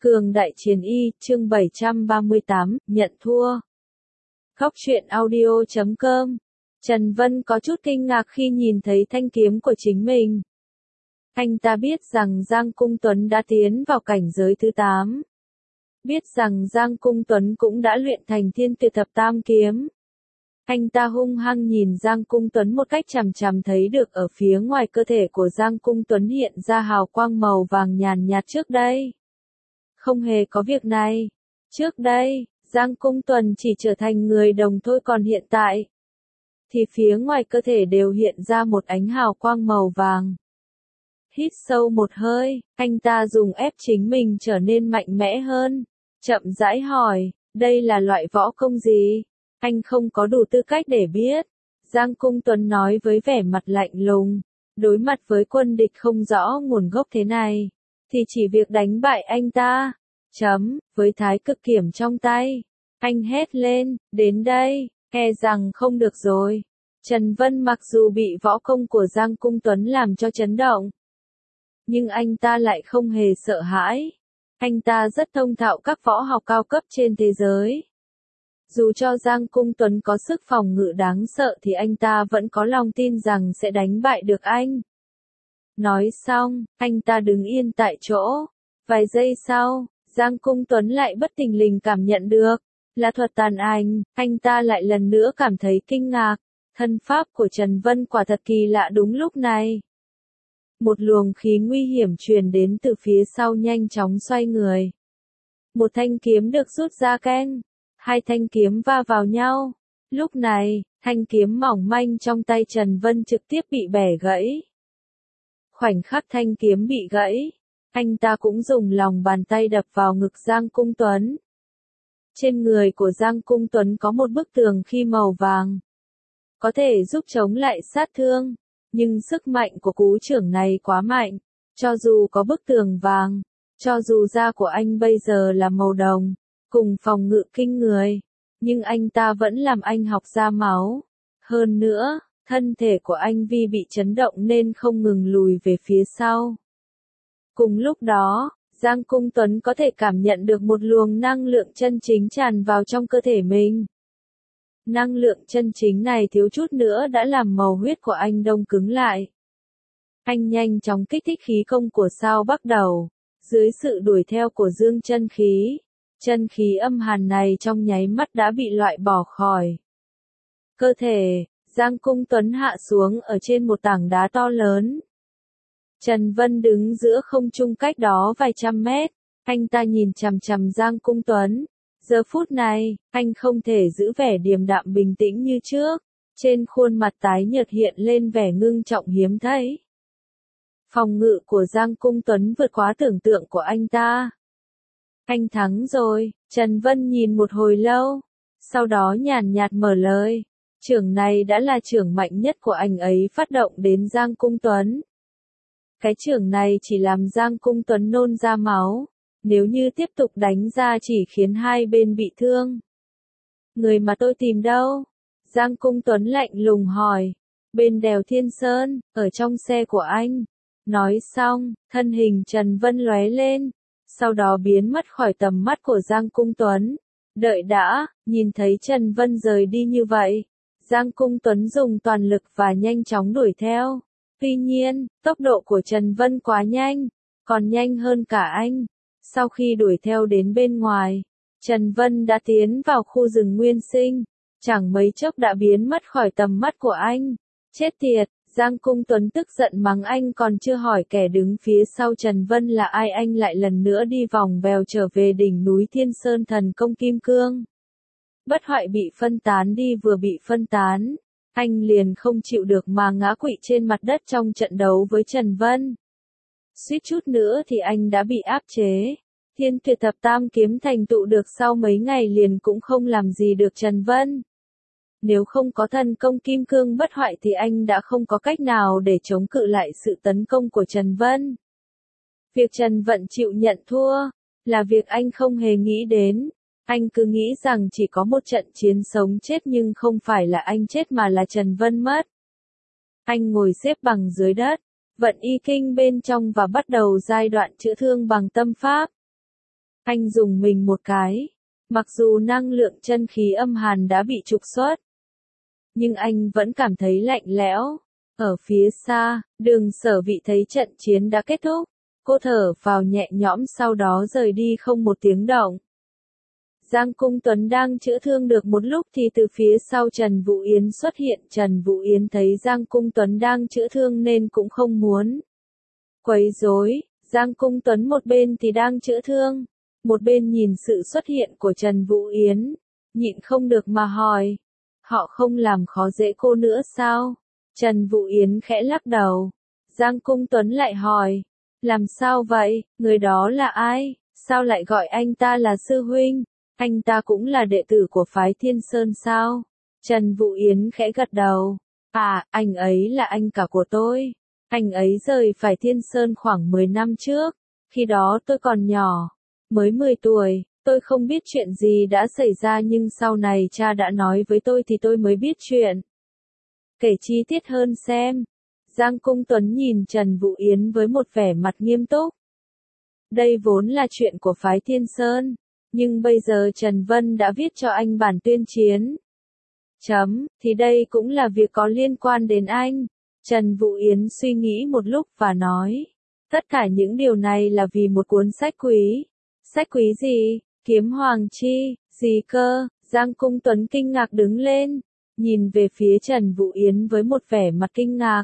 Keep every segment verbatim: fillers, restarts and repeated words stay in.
Cường Đại Chiến Y, chương bảy trăm ba mươi tám, nhận thua. Góc truyện audio chấm com. Trần Vân có chút kinh ngạc khi nhìn thấy thanh kiếm của chính mình. Anh ta biết rằng Giang Cung Tuấn đã tiến vào cảnh giới thứ tám. Biết rằng Giang Cung Tuấn cũng đã luyện thành Thiên Tuyệt Thập Tam Kiếm. Anh ta hung hăng nhìn Giang Cung Tuấn một cách chằm chằm, thấy được ở phía ngoài cơ thể của Giang Cung Tuấn hiện ra hào quang màu vàng nhàn nhạt. Trước đây không hề có việc này. Trước đây, Giang Cung Tuấn chỉ trở thành người đồng thôi, còn hiện tại thì phía ngoài cơ thể đều hiện ra một ánh hào quang màu vàng. Hít sâu một hơi, anh ta dùng ép chính mình trở nên mạnh mẽ hơn. Chậm rãi hỏi, đây là loại võ công gì? Anh không có đủ tư cách để biết. Giang Cung Tuấn nói với vẻ mặt lạnh lùng. Đối mặt với quân địch không rõ nguồn gốc thế này, thì chỉ việc đánh bại anh ta. Chấm, với thái cực kiếm trong tay. Anh hét lên, đến đây, e rằng không được rồi. Trần Vân mặc dù bị võ công của Giang Cung Tuấn làm cho chấn động, nhưng anh ta lại không hề sợ hãi. Anh ta rất thông thạo các võ học cao cấp trên thế giới. Dù cho Giang Cung Tuấn có sức phòng ngự đáng sợ thì anh ta vẫn có lòng tin rằng sẽ đánh bại được anh. Nói xong, anh ta đứng yên tại chỗ. Vài giây sau, Giang Cung Tuấn lại bất thình lình cảm nhận được là thuật tàn ảnh. Anh ta lại lần nữa cảm thấy kinh ngạc. Thân pháp của Trần Vân quả thật kỳ lạ. Đúng lúc này, một luồng khí nguy hiểm truyền đến từ phía sau, nhanh chóng xoay người. Một thanh kiếm được rút ra, keng. Hai thanh kiếm va vào nhau. Lúc này, thanh kiếm mỏng manh trong tay Trần Vân trực tiếp bị bẻ gãy. Khoảnh khắc thanh kiếm bị gãy, anh ta cũng dùng lòng bàn tay đập vào ngực Giang Cung Tuấn. Trên người của Giang Cung Tuấn có một bức tường khí màu vàng, có thể giúp chống lại sát thương, nhưng sức mạnh của cú chưởng này quá mạnh. Cho dù có bức tường vàng, cho dù da của anh bây giờ là màu đồng, cùng phòng ngự kinh người, nhưng anh ta vẫn làm anh học ra máu. Hơn nữa, thân thể của anh vì bị chấn động nên không ngừng lùi về phía sau. Cùng lúc đó, Giang Cung Tuấn có thể cảm nhận được một luồng năng lượng chân chính tràn vào trong cơ thể mình. Năng lượng chân chính này thiếu chút nữa đã làm màu huyết của anh đông cứng lại. Anh nhanh chóng kích thích khí công của Sao Bắc Đầu. Dưới sự đuổi theo của dương chân khí, chân khí âm hàn này trong nháy mắt đã bị loại bỏ khỏi cơ thể. Giang Cung Tuấn hạ xuống ở trên một tảng đá to lớn. Trần Vân đứng giữa không trung cách đó vài trăm mét. Anh ta nhìn chằm chằm Giang Cung Tuấn. Giờ phút này, anh không thể giữ vẻ điềm đạm bình tĩnh như trước. Trên khuôn mặt tái nhợt hiện lên vẻ ngưng trọng hiếm thấy. Phòng ngự của Giang Cung Tuấn vượt quá tưởng tượng của anh ta. Anh thắng rồi. Trần Vân nhìn một hồi lâu, sau đó nhàn nhạt mở lời. Chưởng này đã là chưởng mạnh nhất của anh ấy phát động đến Giang Cung Tuấn. Cái chưởng này chỉ làm Giang Cung Tuấn nôn ra máu. Nếu như tiếp tục đánh ra chỉ khiến hai bên bị thương. Người mà tôi tìm đâu? Giang Cung Tuấn lạnh lùng hỏi. Bên đèo Thiên Sơn, ở trong xe của anh. Nói xong, thân hình Trần Vân lóe lên, sau đó biến mất khỏi tầm mắt của Giang Cung Tuấn. Đợi đã, nhìn thấy Trần Vân rời đi như vậy, Giang Cung Tuấn dùng toàn lực và nhanh chóng đuổi theo. Tuy nhiên, tốc độ của Trần Vân quá nhanh, còn nhanh hơn cả anh. Sau khi đuổi theo đến bên ngoài, Trần Vân đã tiến vào khu rừng nguyên sinh, chẳng mấy chốc đã biến mất khỏi tầm mắt của anh. Chết tiệt! Giang Cung Tuấn tức giận mắng anh, còn chưa hỏi kẻ đứng phía sau Trần Vân là ai, anh lại lần nữa đi vòng vèo trở về đỉnh núi Thiên Sơn thần công Kim Cương. Bất hoại bị phân tán đi, vừa bị phân tán, anh liền không chịu được mà ngã quỵ trên mặt đất trong trận đấu với Trần Vân. Suýt chút nữa thì anh đã bị áp chế. Thiên Tuyệt Thập Tam Kiếm thành tựu được sau mấy ngày liền cũng không làm gì được Trần Vân. Nếu không có thần công Kim Cương bất hoại thì anh đã không có cách nào để chống cự lại sự tấn công của Trần Vân. Việc Trần Vân chịu nhận thua là việc anh không hề nghĩ đến. Anh cứ nghĩ rằng chỉ có một trận chiến sống chết, nhưng không phải là anh chết mà là Trần Vân mất. Anh ngồi xếp bằng dưới đất, vận y kinh bên trong và bắt đầu giai đoạn chữa thương bằng tâm pháp. Anh dùng mình một cái. Mặc dù năng lượng chân khí âm hàn đã bị trục xuất, nhưng anh vẫn cảm thấy lạnh lẽo. Ở phía xa, Đường Sở Vị thấy trận chiến đã kết thúc. Cô thở vào nhẹ nhõm sau đó rời đi không một tiếng động. Giang Cung Tuấn đang chữa thương được một lúc thì từ phía sau Trần Vũ Yến xuất hiện. Trần Vũ Yến thấy Giang Cung Tuấn đang chữa thương nên cũng không muốn quấy rối. Giang Cung Tuấn một bên thì đang chữa thương, một bên nhìn sự xuất hiện của Trần Vũ Yến, nhịn không được mà hỏi, họ không làm khó dễ cô nữa sao? Trần Vũ Yến khẽ lắc đầu. Giang Cung Tuấn lại hỏi, làm sao vậy, người đó là ai, sao lại gọi anh ta là sư huynh, anh ta cũng là đệ tử của phái Thiên Sơn sao? Trần Vũ Yến khẽ gật đầu, à, anh ấy là anh cả của tôi, anh ấy rời phái Thiên Sơn khoảng mười năm trước, khi đó tôi còn nhỏ, mới mười tuổi, tôi không biết chuyện gì đã xảy ra nhưng sau này cha đã nói với tôi thì tôi mới biết chuyện. Kể chi tiết hơn xem. Giang Cung Tuấn nhìn Trần Vũ Yến với một vẻ mặt nghiêm túc. Đây vốn là chuyện của phái Thiên Sơn, nhưng bây giờ Trần Vân đã viết cho anh bản tuyên chiến. Chấm, thì đây cũng là việc có liên quan đến anh. Trần Vũ Yến suy nghĩ một lúc và nói, tất cả những điều này là vì một cuốn sách quý. Sách quý gì? Kiếm Hoàng Chi, gì cơ? Giang Cung Tuấn kinh ngạc đứng lên, nhìn về phía Trần Vũ Yến với một vẻ mặt kinh ngạc.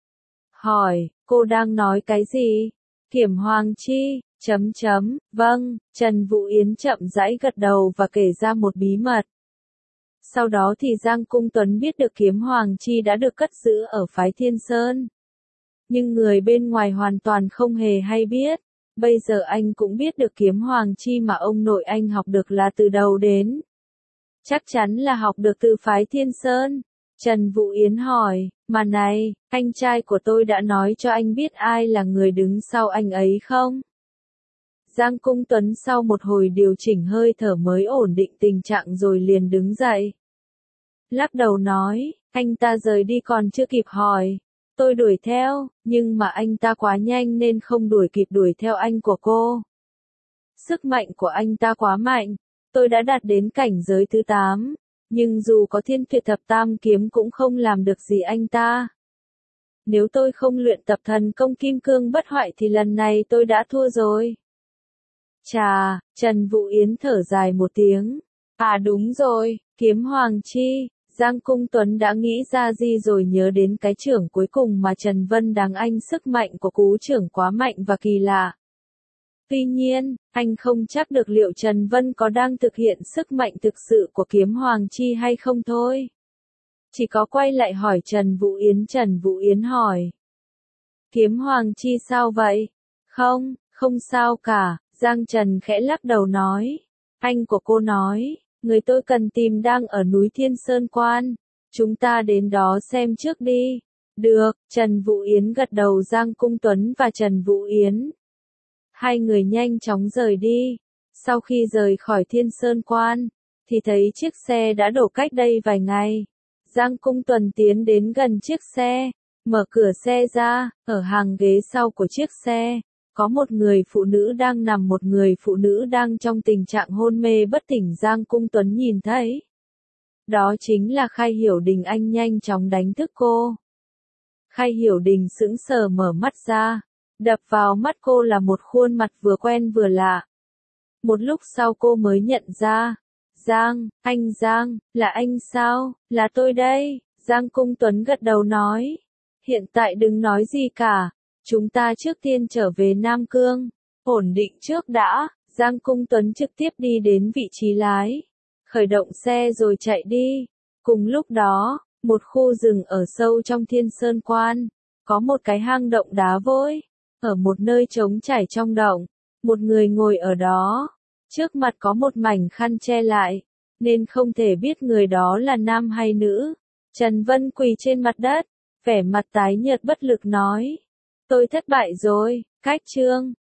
Hỏi, cô đang nói cái gì? Kiếm Hoàng Chi, chấm chấm, vâng, Trần Vũ Yến chậm rãi gật đầu và kể ra một bí mật. Sau đó thì Giang Cung Tuấn biết được Kiếm Hoàng Chi đã được cất giữ ở phái Thiên Sơn. Nhưng người bên ngoài hoàn toàn không hề hay biết. Bây giờ anh cũng biết được Kiếm Hoàng Chi mà ông nội anh học được là từ đầu đến. Chắc chắn là học được từ phái Thiên Sơn. Trần Vũ Yến hỏi, mà này, anh trai của tôi đã nói cho anh biết ai là người đứng sau anh ấy không? Giang Cung Tuấn sau một hồi điều chỉnh hơi thở mới ổn định tình trạng rồi liền đứng dậy. Lắc đầu nói, anh ta rời đi còn chưa kịp hỏi. Tôi đuổi theo, nhưng mà anh ta quá nhanh nên không đuổi kịp đuổi theo anh của cô. Sức mạnh của anh ta quá mạnh, tôi đã đạt đến cảnh giới thứ tám, nhưng dù có Thiên Tuyệt Thập Tam Kiếm cũng không làm được gì anh ta. Nếu tôi không luyện tập thần công Kim Cương Bất Hoại thì lần này tôi đã thua rồi. Chà, Trần Vũ Yến thở dài một tiếng. À đúng rồi, Kiếm Hoàng Chi. Giang Cung Tuấn đã nghĩ ra gì rồi nhớ đến cái chưởng cuối cùng mà Trần Vân đáng anh, sức mạnh của cú chưởng quá mạnh và kỳ lạ. Tuy nhiên, anh không chắc được liệu Trần Vân có đang thực hiện sức mạnh thực sự của Kiếm Hoàng Chi hay không thôi. Chỉ có quay lại hỏi Trần Vũ Yến. Trần Vũ Yến hỏi, Kiếm Hoàng Chi sao vậy? Không, không sao cả, Giang Trần khẽ lắc đầu nói. Anh của cô nói, người tôi cần tìm đang ở núi Thiên Sơn Quan. Chúng ta đến đó xem trước đi. Được, Trần Vũ Yến gật đầu. Giang Cung Tuấn và Trần Vũ Yến. Hai người nhanh chóng rời đi. Sau khi rời khỏi Thiên Sơn Quan, thì thấy chiếc xe đã đổ cách đây vài ngày. Giang Cung Tuấn tiến đến gần chiếc xe, mở cửa xe ra, ở hàng ghế sau của chiếc xe. Có một người phụ nữ đang nằm, một người phụ nữ đang trong tình trạng hôn mê bất tỉnh. Giang Cung Tuấn nhìn thấy. Đó chính là Khai Hiểu Đình. Anh nhanh chóng đánh thức cô. Khai Hiểu Đình sững sờ mở mắt ra. Đập vào mắt cô là một khuôn mặt vừa quen vừa lạ. Một lúc sau cô mới nhận ra. Giang, anh Giang, là anh sao? Là tôi đây. Giang Cung Tuấn gật đầu nói. Hiện tại đừng nói gì cả. Chúng ta trước tiên trở về Nam Cương, ổn định trước đã. Giang Cung Tuấn trực tiếp đi đến vị trí lái, khởi động xe rồi chạy đi. Cùng lúc đó, một khu rừng ở sâu trong Thiên Sơn Quan, có một cái hang động đá vôi, ở một nơi trống trải trong động, một người ngồi ở đó, trước mặt có một mảnh khăn che lại, nên không thể biết người đó là nam hay nữ. Trần Vân quỳ trên mặt đất, vẻ mặt tái nhợt bất lực nói. Tôi thất bại rồi, cách chương.